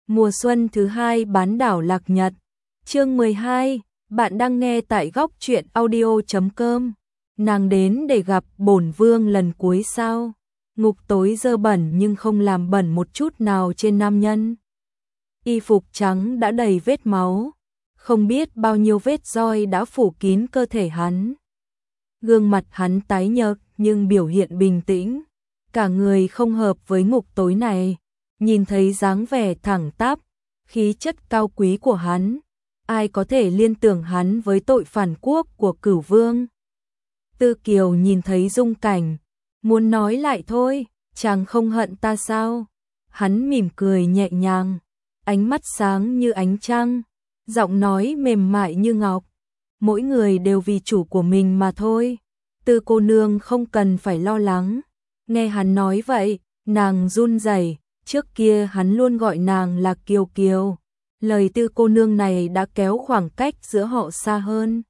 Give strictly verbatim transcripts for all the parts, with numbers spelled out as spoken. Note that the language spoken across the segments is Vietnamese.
Mùa xuân thứ hai bán đảo Lạc Nhật. Chương mười hai, bạn đang nghe tại góc truyện audio chấm com. Nàng đến để gặp bổn vương lần cuối sao? Ngục tối dơ bẩn nhưng không làm bẩn một chút nào trên nam nhân. Y phục trắng đã đầy vết máu, không biết bao nhiêu vết roi đã phủ kín cơ thể hắn. Gương mặt hắn tái nhợt nhưng biểu hiện bình tĩnh, cả người không hợp với ngục tối này. Nhìn thấy dáng vẻ thẳng tắp, khí chất cao quý của hắn, ai có thể liên tưởng hắn với tội phản quốc của Cửu Vương. Tư Kiều nhìn thấy Dung Cảnh, muốn nói lại thôi, chàng không hận ta sao? Hắn mỉm cười nhẹ nhàng, ánh mắt sáng như ánh trăng, giọng nói mềm mại như ngọc. Mỗi người đều vì chủ của mình mà thôi, Tư cô nương không cần phải lo lắng. Nghe hắn nói vậy, nàng run rẩy. Trước kia hắn luôn gọi nàng là Kiều Kiều, lời Tư cô nương này đã kéo khoảng cách giữa họ xa hơn.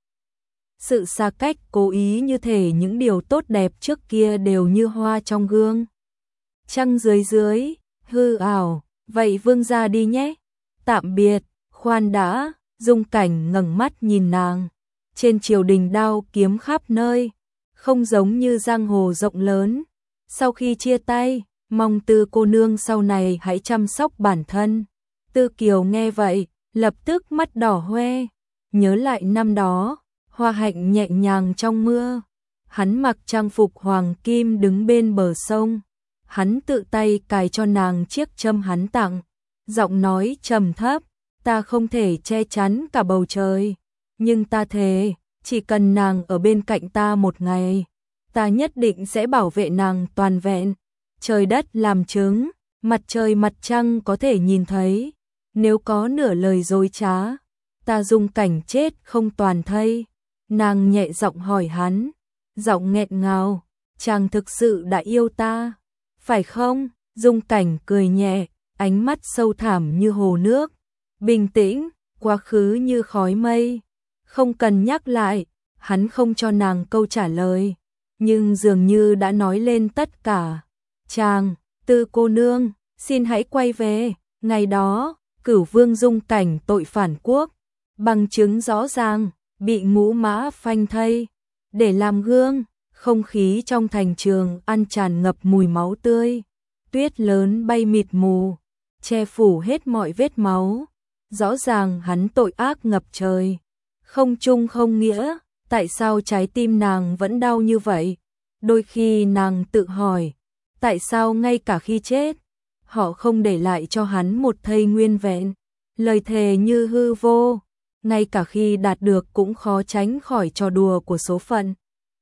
Sự xa cách cố ý như thể những điều tốt đẹp trước kia đều như hoa trong gương. Trăng dưới dưới, hư ảo, vậy vương gia đi nhé. Tạm biệt, khoan đã. Dung Cảnh ngẩng mắt nhìn nàng. Trên triều đình đao kiếm khắp nơi, không giống như giang hồ rộng lớn. Sau khi chia tay, mong Tư cô nương sau này hãy chăm sóc bản thân. Tư Kiều nghe vậy, lập tức mắt đỏ hoe, nhớ lại năm đó, Hoa Hạnh nhẹ nhàng trong mưa. Hắn mặc trang phục hoàng kim đứng bên bờ sông, hắn tự tay cài cho nàng chiếc châm hắn tặng, giọng nói trầm thấp, ta không thể che chắn cả bầu trời, nhưng ta thề, chỉ cần nàng ở bên cạnh ta một ngày, ta nhất định sẽ bảo vệ nàng toàn vẹn. Trời đất làm chứng, mặt trời mặt trăng có thể nhìn thấy, nếu có nửa lời dối trá, ta Dung Cảnh chết không toàn thây. Nàng nhẹ giọng hỏi hắn, giọng nghẹn ngào, chàng thực sự đã yêu ta, phải không? Dung Cảnh cười nhẹ, ánh mắt sâu thẳm như hồ nước, bình tĩnh, quá khứ như khói mây. Không cần nhắc lại, hắn không cho nàng câu trả lời, nhưng dường như đã nói lên tất cả. Chàng, Tư cô nương, xin hãy quay về. Ngày đó, Cửu Vương Dung Cảnh tội phản quốc, bằng chứng rõ ràng, bị ngũ mã phanh thây. Để làm gương, không khí trong thành Trường An tràn ngập mùi máu tươi. Tuyết lớn bay mịt mù, che phủ hết mọi vết máu. Rõ ràng hắn tội ác ngập trời. Không trung không nghĩa, tại sao trái tim nàng vẫn đau như vậy? Đôi khi nàng tự hỏi, tại sao ngay cả khi chết, họ không để lại cho hắn một thây nguyên vẹn, lời thề như hư vô, ngay cả khi đạt được cũng khó tránh khỏi trò đùa của số phận.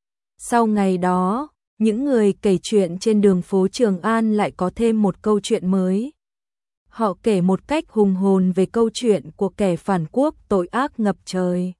Sau ngày đó, những người kể chuyện trên đường phố Trường An lại có thêm một câu chuyện mới. Họ kể một cách hùng hồn về câu chuyện của kẻ phản quốc tội ác ngập trời.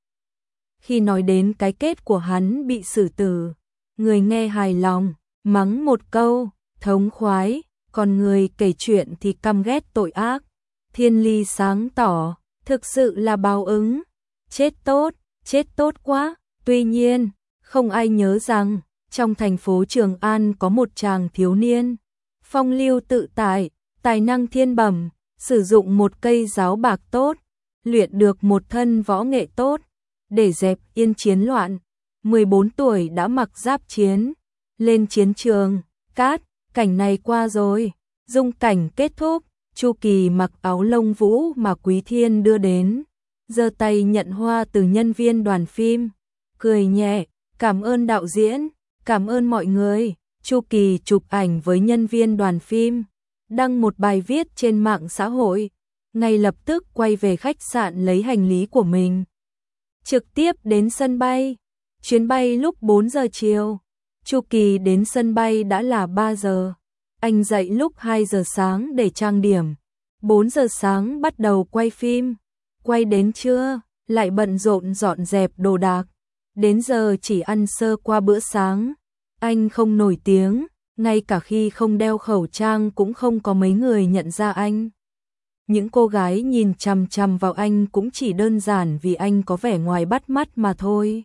Khi nói đến cái kết của hắn bị xử tử, người nghe hài lòng, mắng một câu, thống khoái, còn người kể chuyện thì căm ghét tội ác. Thiên Ly sáng tỏ, thực sự là báo ứng. Chết tốt, chết tốt quá. Tuy nhiên, không ai nhớ rằng, trong thành phố Trường An có một chàng thiếu niên, phong lưu tự tại, tài năng thiên bẩm, sử dụng một cây giáo bạc tốt, luyện được một thân võ nghệ tốt, để dẹp yên chiến loạn. mười bốn tuổi đã mặc giáp chiến, lên chiến trường. Cát, cảnh này qua rồi. Dung cảnh kết thúc, Chu Kỳ mặc áo lông vũ mà Quý Thiên đưa đến, giơ tay nhận hoa từ nhân viên đoàn phim, cười nhẹ, cảm ơn đạo diễn, cảm ơn mọi người. Chu Kỳ chụp ảnh với nhân viên đoàn phim, đăng một bài viết trên mạng xã hội, ngay lập tức quay về khách sạn lấy hành lý của mình, trực tiếp đến sân bay. Chuyến bay lúc bốn giờ chiều. Chu Kỳ đến sân bay đã là ba giờ. Anh dậy lúc hai giờ sáng để trang điểm. bốn giờ sáng bắt đầu quay phim. Quay đến trưa, lại bận rộn dọn dẹp đồ đạc. Đến giờ chỉ ăn sơ qua bữa sáng. Anh không nổi tiếng, ngay cả khi không đeo khẩu trang cũng không có mấy người nhận ra anh. Những cô gái nhìn chằm chằm vào anh cũng chỉ đơn giản vì anh có vẻ ngoài bắt mắt mà thôi.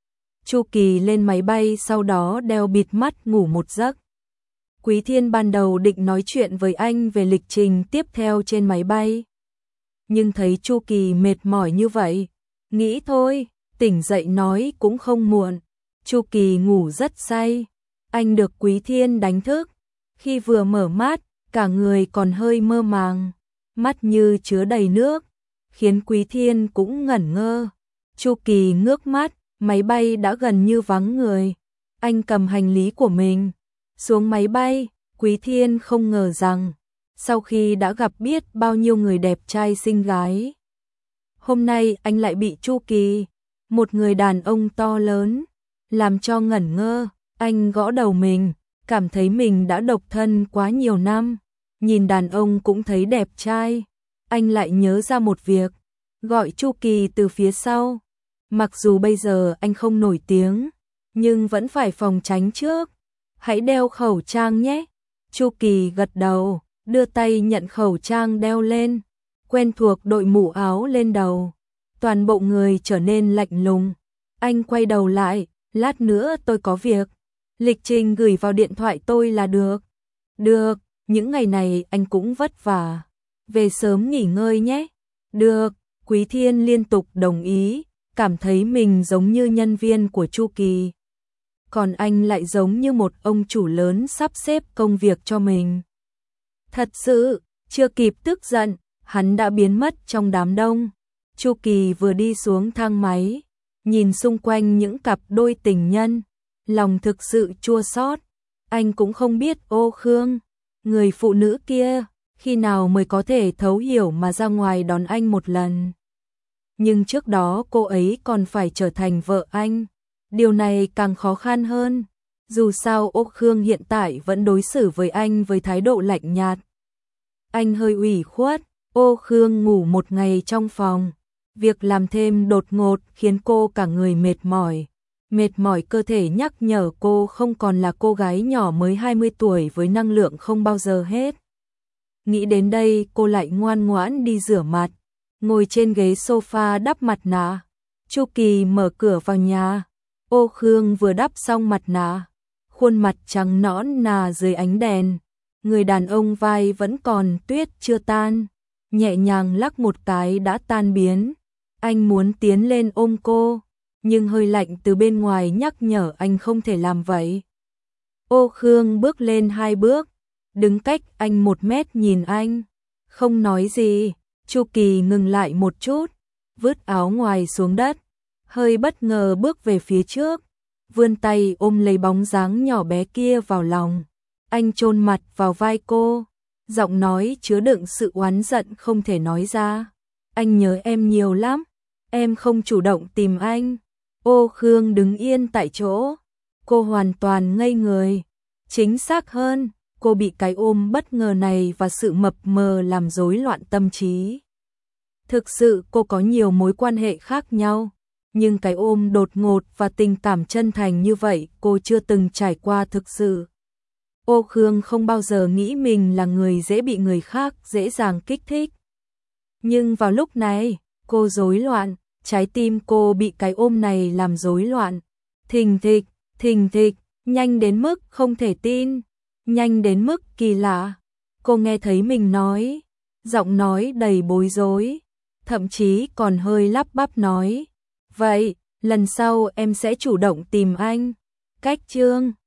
Chu Kỳ lên máy bay sau đó đeo bịt mắt ngủ một giấc. Quý Thiên ban đầu định nói chuyện với anh về lịch trình tiếp theo trên máy bay, nhưng thấy Chu Kỳ mệt mỏi như vậy, nghĩ thôi, tỉnh dậy nói cũng không muộn. Chu Kỳ ngủ rất say, anh được Quý Thiên đánh thức, khi vừa mở mắt, cả người còn hơi mơ màng, mắt như chứa đầy nước, khiến Quý Thiên cũng ngẩn ngơ. Chu Kỳ ngước mắt, máy bay đã gần như vắng người, anh cầm hành lý của mình xuống máy bay. Quý Thiên không ngờ rằng sau khi đã gặp biết bao nhiêu người đẹp trai xinh gái, hôm nay anh lại bị Chu Kỳ, một người đàn ông to lớn, làm cho ngẩn ngơ. Anh gõ đầu mình, cảm thấy mình đã độc thân quá nhiều năm, nhìn đàn ông cũng thấy đẹp trai. Anh lại nhớ ra một việc, gọi Chu Kỳ từ phía sau. Mặc dù bây giờ anh không nổi tiếng, nhưng vẫn phải phòng tránh trước. Hãy đeo khẩu trang nhé. Chu Kỳ gật đầu, đưa tay nhận khẩu trang đeo lên, quen thuộc đội mũ áo lên đầu. Toàn bộ người trở nên lạnh lùng. Anh quay đầu lại, lát nữa tôi có việc. Lịch trình gửi vào điện thoại tôi là được. Được, những ngày này anh cũng vất vả. Về sớm nghỉ ngơi nhé. Được, Quý Thiên liên tục đồng ý, cảm thấy mình giống như nhân viên của Chu Kỳ. Còn anh lại giống như một ông chủ lớn sắp xếp công việc cho mình. Thật sự, chưa kịp tức giận, hắn đã biến mất trong đám đông. Chu Kỳ vừa đi xuống thang máy, nhìn xung quanh những cặp đôi tình nhân, lòng thực sự chua xót. Anh cũng không biết Ô Khương, người phụ nữ kia, khi nào mới có thể thấu hiểu mà ra ngoài đón anh một lần. Nhưng trước đó cô ấy còn phải trở thành vợ anh. Điều này càng khó khăn hơn. Dù sao Ô Khương hiện tại vẫn đối xử với anh với thái độ lạnh nhạt. Anh hơi ủy khuất. Ô Khương ngủ một ngày trong phòng. Việc làm thêm đột ngột khiến cô cả người mệt mỏi. Mệt mỏi cơ thể nhắc nhở cô không còn là cô gái nhỏ mới hai mươi tuổi với năng lượng không bao giờ hết. Nghĩ đến đây cô lại ngoan ngoãn đi rửa mặt, ngồi trên ghế sofa đắp mặt nạ. Chu Kỳ mở cửa vào nhà. Ô Khương vừa đắp xong mặt nạ, khuôn mặt trắng nõn nà dưới ánh đèn. Người đàn ông vai vẫn còn tuyết chưa tan, nhẹ nhàng lắc một cái đã tan biến. Anh muốn tiến lên ôm cô, nhưng hơi lạnh từ bên ngoài nhắc nhở anh không thể làm vậy. Ô Khương bước lên hai bước, đứng cách anh một mét nhìn anh, không nói gì. Chu Kỳ ngừng lại một chút, vứt áo ngoài xuống đất, hơi bất ngờ bước về phía trước, vươn tay ôm lấy bóng dáng nhỏ bé kia vào lòng. Anh chôn mặt vào vai cô, giọng nói chứa đựng sự oán giận không thể nói ra. Anh nhớ em nhiều lắm, em không chủ động tìm anh. Ô Khương đứng yên tại chỗ, cô hoàn toàn ngây người. Chính xác hơn, cô bị cái ôm bất ngờ này và sự mập mờ làm rối loạn tâm trí. Thực sự cô có nhiều mối quan hệ khác nhau, nhưng cái ôm đột ngột và tình cảm chân thành như vậy cô chưa từng trải qua thực sự. Ô Khương không bao giờ nghĩ mình là người dễ bị người khác dễ dàng kích thích. Nhưng vào lúc này, cô rối loạn, trái tim cô bị cái ôm này làm rối loạn. Thình thịch, thình thịch, nhanh đến mức không thể tin, nhanh đến mức kỳ lạ. Cô nghe thấy mình nói, giọng nói đầy bối rối, thậm chí còn hơi lắp bắp nói, vậy, lần sau em sẽ chủ động tìm anh. Cách chương